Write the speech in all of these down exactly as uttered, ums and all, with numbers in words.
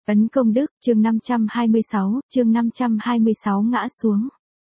Ấn công đức, chương năm trăm hai mươi sáu, chương năm trăm hai mươi sáu ngã xuống.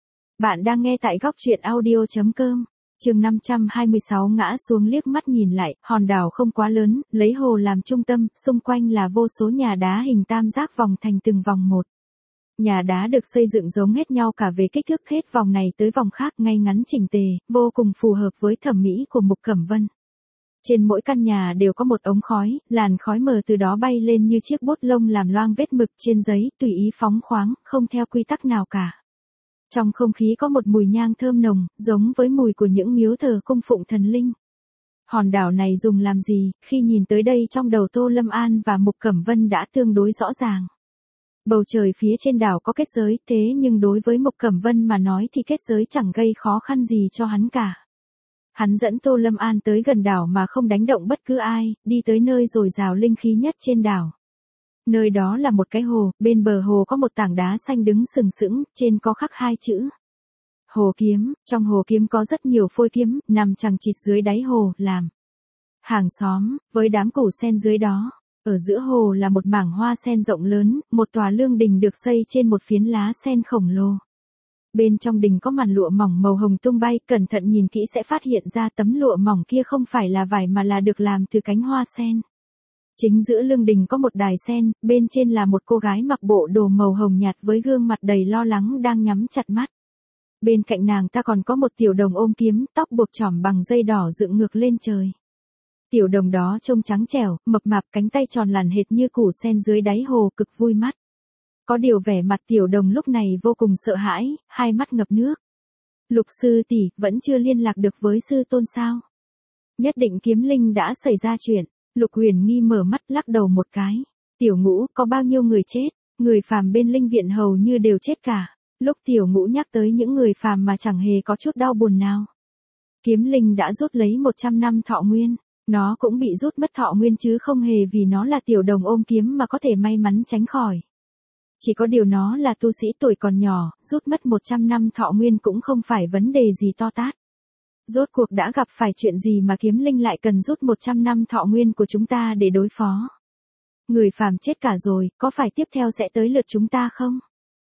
Bạn đang nghe tại góc truyện audio chấm com. Chương năm trăm hai mươi sáu ngã xuống. Liếc mắt nhìn lại, hòn đảo không quá lớn, lấy hồ làm trung tâm, xung quanh là vô số nhà đá hình tam giác vòng thành từng vòng một. Nhà đá được xây dựng giống hết nhau cả về kích thước, hết vòng này tới vòng khác, ngay ngắn chỉnh tề, vô cùng phù hợp với thẩm mỹ của Mục Cẩm Vân. Trên mỗi căn nhà đều có một ống khói, làn khói mờ từ đó bay lên như chiếc bút lông làm loang vết mực trên giấy, tùy ý phóng khoáng, không theo quy tắc nào cả. Trong không khí có một mùi nhang thơm nồng, giống với mùi của những miếu thờ cung phụng thần linh. Hòn đảo này dùng làm gì? Khi nhìn tới đây trong đầu Tô Lâm An và Mục Cẩm Vân đã tương đối rõ ràng. Bầu trời phía trên đảo có kết giới, thế nhưng đối với Mục Cẩm Vân mà nói thì kết giới chẳng gây khó khăn gì cho hắn cả. Hắn dẫn Tô Lâm An tới gần đảo mà không đánh động bất cứ ai, đi tới nơi dồi dào linh khí nhất trên đảo. Nơi đó là một cái hồ, bên bờ hồ có một tảng đá xanh đứng sừng sững, trên có khắc hai chữ. Hồ kiếm, trong hồ kiếm có rất nhiều phôi kiếm, nằm chằng chịt dưới đáy hồ, làm hàng xóm, với đám củ sen dưới đó. Ở giữa hồ là một mảng hoa sen rộng lớn, một tòa lương đình được xây trên một phiến lá sen khổng lồ. Bên trong đình có màn lụa mỏng màu hồng tung bay, cẩn thận nhìn kỹ sẽ phát hiện ra tấm lụa mỏng kia không phải là vải mà là được làm từ cánh hoa sen. Chính giữa lương đình có một đài sen, bên trên là một cô gái mặc bộ đồ màu hồng nhạt với gương mặt đầy lo lắng đang nhắm chặt mắt. Bên cạnh nàng ta còn có một tiểu đồng ôm kiếm, tóc buộc chỏm bằng dây đỏ dựng ngược lên trời. Tiểu đồng đó trông trắng trẻo, mập mạp, cánh tay tròn làn hệt như củ sen dưới đáy hồ, cực vui mắt. Có điều vẻ mặt tiểu đồng lúc này vô cùng sợ hãi, hai mắt ngập nước. Lục sư tỷ, vẫn chưa liên lạc được với sư tôn sao? Nhất định kiếm linh đã xảy ra chuyện. Lục Huyền Nghi mở mắt lắc đầu một cái. Tiểu Ngũ, có bao nhiêu người chết? Người phàm bên linh viện hầu như đều chết cả. Lúc Tiểu Ngũ nhắc tới những người phàm mà chẳng hề có chút đau buồn nào. Kiếm linh đã rút lấy một trăm năm thọ nguyên. Nó cũng bị rút mất thọ nguyên chứ không hề vì nó là tiểu đồng ôm kiếm mà có thể may mắn tránh khỏi. Chỉ có điều nó là tu sĩ tuổi còn nhỏ, rút mất một trăm năm thọ nguyên cũng không phải vấn đề gì to tát. Rốt cuộc đã gặp phải chuyện gì mà kiếm linh lại cần rút một trăm năm thọ nguyên của chúng ta để đối phó? Người phàm chết cả rồi, có phải tiếp theo sẽ tới lượt chúng ta không?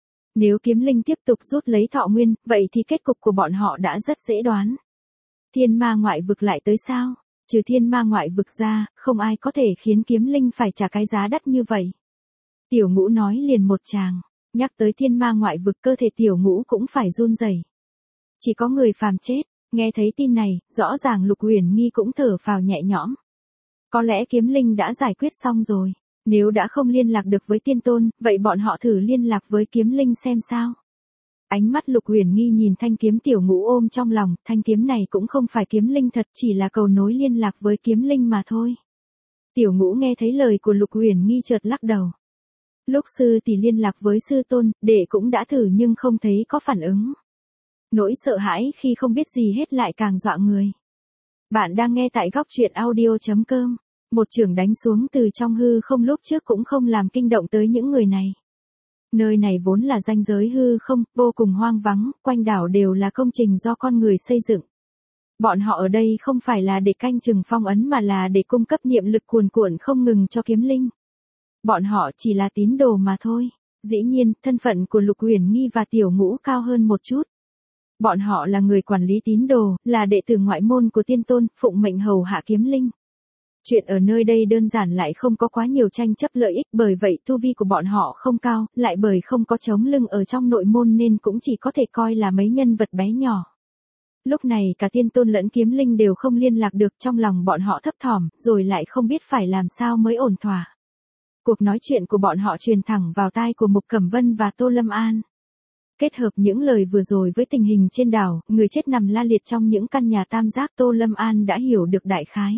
Nếu kiếm linh tiếp tục rút lấy thọ nguyên, vậy thì kết cục của bọn họ đã rất dễ đoán. Thiên ma ngoại vực lại tới sao? Trừ thiên ma ngoại vực ra, không ai có thể khiến kiếm linh phải trả cái giá đắt như vậy. Tiểu Ngũ nói liền một tràng, nhắc tới thiên ma ngoại vực cơ thể Tiểu Ngũ cũng phải run rẩy. Chỉ có người phàm chết, nghe thấy tin này, rõ ràng Lục Huyền Nghi cũng thở phào nhẹ nhõm. Có lẽ kiếm linh đã giải quyết xong rồi, nếu đã không liên lạc được với tiên tôn, vậy bọn họ thử liên lạc với kiếm linh xem sao. Ánh mắt Lục Huyền Nghi nhìn thanh kiếm Tiểu Ngũ ôm trong lòng, thanh kiếm này cũng không phải kiếm linh thật, chỉ là cầu nối liên lạc với kiếm linh mà thôi. Tiểu Ngũ nghe thấy lời của Lục Huyền Nghi chợt lắc đầu. Lúc sư tỷ liên lạc với sư tôn, đệ cũng đã thử nhưng không thấy có phản ứng. Nỗi sợ hãi khi không biết gì hết lại càng dọa người. Bạn đang nghe tại góc truyện audio chấm com. Một chưởng đánh xuống từ trong hư không lúc trước cũng không làm kinh động tới những người này. Nơi này vốn là ranh giới hư không, vô cùng hoang vắng, quanh đảo đều là công trình do con người xây dựng. Bọn họ ở đây không phải là để canh chừng phong ấn mà là để cung cấp niệm lực cuồn cuộn không ngừng cho kiếm linh. Bọn họ chỉ là tín đồ mà thôi. Dĩ nhiên, thân phận của Lục Huyền Nghi và Tiểu Ngũ cao hơn một chút. Bọn họ là người quản lý tín đồ, là đệ tử ngoại môn của tiên tôn, phụng mệnh hầu hạ kiếm linh. Chuyện ở nơi đây đơn giản lại không có quá nhiều tranh chấp lợi ích, bởi vậy tu vi của bọn họ không cao, lại bởi không có chống lưng ở trong nội môn nên cũng chỉ có thể coi là mấy nhân vật bé nhỏ. Lúc này cả tiên tôn lẫn kiếm linh đều không liên lạc được, trong lòng bọn họ thấp thỏm, rồi lại không biết phải làm sao mới ổn thỏa. Cuộc nói chuyện của bọn họ truyền thẳng vào tai của Mục Cẩm Vân và Tô Lâm An. Kết hợp những lời vừa rồi với tình hình trên đảo, người chết nằm la liệt trong những căn nhà tam giác, Tô Lâm An đã hiểu được đại khái.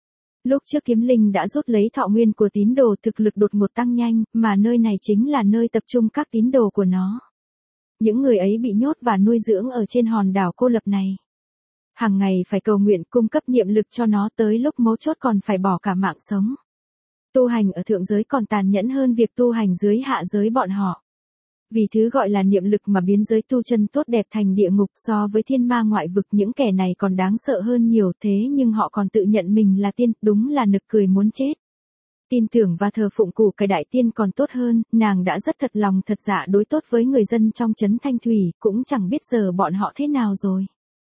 Lúc trước kiếm linh đã rút lấy thọ nguyên của tín đồ, thực lực đột ngột tăng nhanh, mà nơi này chính là nơi tập trung các tín đồ của nó. Những người ấy bị nhốt và nuôi dưỡng ở trên hòn đảo cô lập này. Hàng ngày phải cầu nguyện cung cấp niệm lực cho nó, tới lúc mấu chốt còn phải bỏ cả mạng sống. Tu hành ở thượng giới còn tàn nhẫn hơn việc tu hành dưới hạ giới bọn họ. Vì thứ gọi là niệm lực mà biến giới tu chân tốt đẹp thành địa ngục, so với thiên ma ngoại vực những kẻ này còn đáng sợ hơn nhiều, thế nhưng họ còn tự nhận mình là tiên, đúng là nực cười muốn chết. Tin tưởng và thờ phụng củ cải đại tiên còn tốt hơn, nàng đã rất thật lòng thật dạ đối tốt với người dân trong trấn Thanh Thủy, cũng chẳng biết giờ bọn họ thế nào rồi.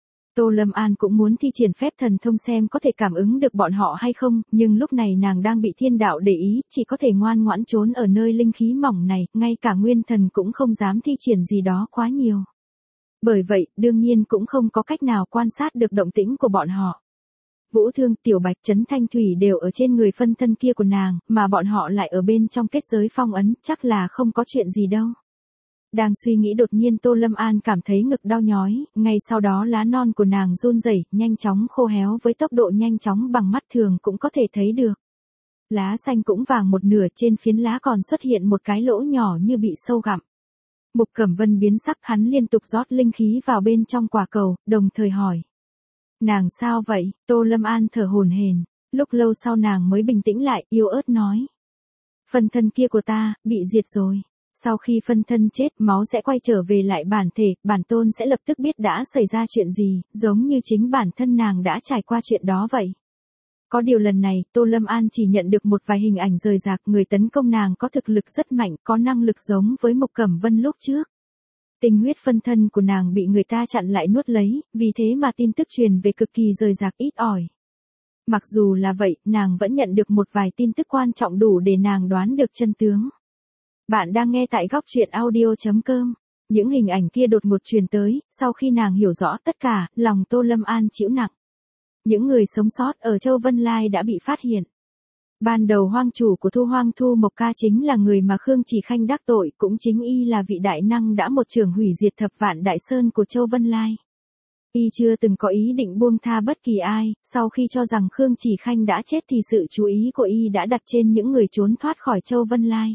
Tô Lâm An cũng muốn thi triển phép thần thông xem có thể cảm ứng được bọn họ hay không, nhưng lúc này nàng đang bị thiên đạo để ý, chỉ có thể ngoan ngoãn trốn ở nơi linh khí mỏng này, ngay cả nguyên thần cũng không dám thi triển gì đó quá nhiều. Bởi vậy, đương nhiên cũng không có cách nào quan sát được động tĩnh của bọn họ. Vũ Thương, Tiểu Bạch, Trấn Thanh Thủy đều ở trên người phân thân kia của nàng, mà bọn họ lại ở bên trong kết giới phong ấn, chắc là không có chuyện gì đâu. Đang suy nghĩ đột nhiên Tô Lâm An cảm thấy ngực đau nhói, ngay sau đó lá non của nàng run rẩy, nhanh chóng khô héo với tốc độ nhanh chóng bằng mắt thường cũng có thể thấy được. Lá xanh cũng vàng một nửa, trên phiến lá còn xuất hiện một cái lỗ nhỏ như bị sâu gặm. Mục Cẩm Vân biến sắc, hắn liên tục rót linh khí vào bên trong quả cầu, đồng thời hỏi. Nàng sao vậy? Tô Lâm An thở hổn hển, lúc lâu sau nàng mới bình tĩnh lại, yếu ớt nói. Phân thân kia của ta, bị diệt rồi. Sau khi phân thân chết, máu sẽ quay trở về lại bản thể, bản tôn sẽ lập tức biết đã xảy ra chuyện gì, giống như chính bản thân nàng đã trải qua chuyện đó vậy. Có điều lần này, Tô Lâm An chỉ nhận được một vài hình ảnh rời rạc, người tấn công nàng có thực lực rất mạnh, có năng lực giống với Mục Cẩm Vân lúc trước. Tinh huyết phân thân của nàng bị người ta chặn lại nuốt lấy, vì thế mà tin tức truyền về cực kỳ rời rạc ít ỏi. Mặc dù là vậy, nàng vẫn nhận được một vài tin tức quan trọng đủ để nàng đoán được chân tướng. Bạn đang nghe tại góc truyện audio chấm com. Những hình ảnh kia đột ngột truyền tới, sau khi nàng hiểu rõ tất cả, lòng Tô Lâm An chịu nặng. Những người sống sót ở Châu Vân Lai đã bị phát hiện. Ban đầu hoang chủ của Thu Hoang Thu Mộc Ca chính là người mà Khương Chỉ Khanh đắc tội, cũng chính y là vị đại năng đã một trường hủy diệt thập vạn đại sơn của Châu Vân Lai. Y chưa từng có ý định buông tha bất kỳ ai, sau khi cho rằng Khương Chỉ Khanh đã chết thì sự chú ý của y đã đặt trên những người trốn thoát khỏi Châu Vân Lai.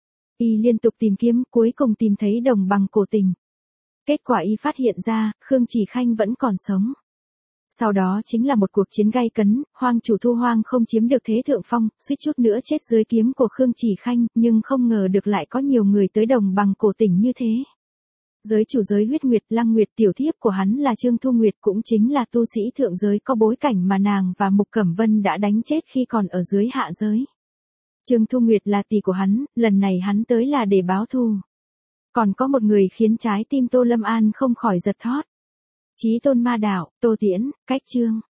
Y liên tục tìm kiếm, cuối cùng tìm thấy đồng bằng cổ tình. Kết quả y phát hiện ra, Khương Chỉ Khanh vẫn còn sống. Sau đó chính là một cuộc chiến gay cấn, hoang chủ Thu Hoang không chiếm được thế thượng phong, suýt chút nữa chết dưới kiếm của Khương Chỉ Khanh, nhưng không ngờ được lại có nhiều người tới đồng bằng cổ tỉnh như thế. Giới chủ giới huyết nguyệt Lăng Nguyệt tiểu thiếp của hắn là Trương Thu Nguyệt, cũng chính là tu sĩ thượng giới có bối cảnh mà nàng và Mục Cẩm Vân đã đánh chết khi còn ở dưới hạ giới. Trương Thu Nguyệt là tỷ của hắn, lần này hắn tới là để báo thù. Còn có một người khiến trái tim Tô Lâm An không khỏi giật thót. Chí Tôn Ma Đạo, Tô Tiễn, Cách Chương.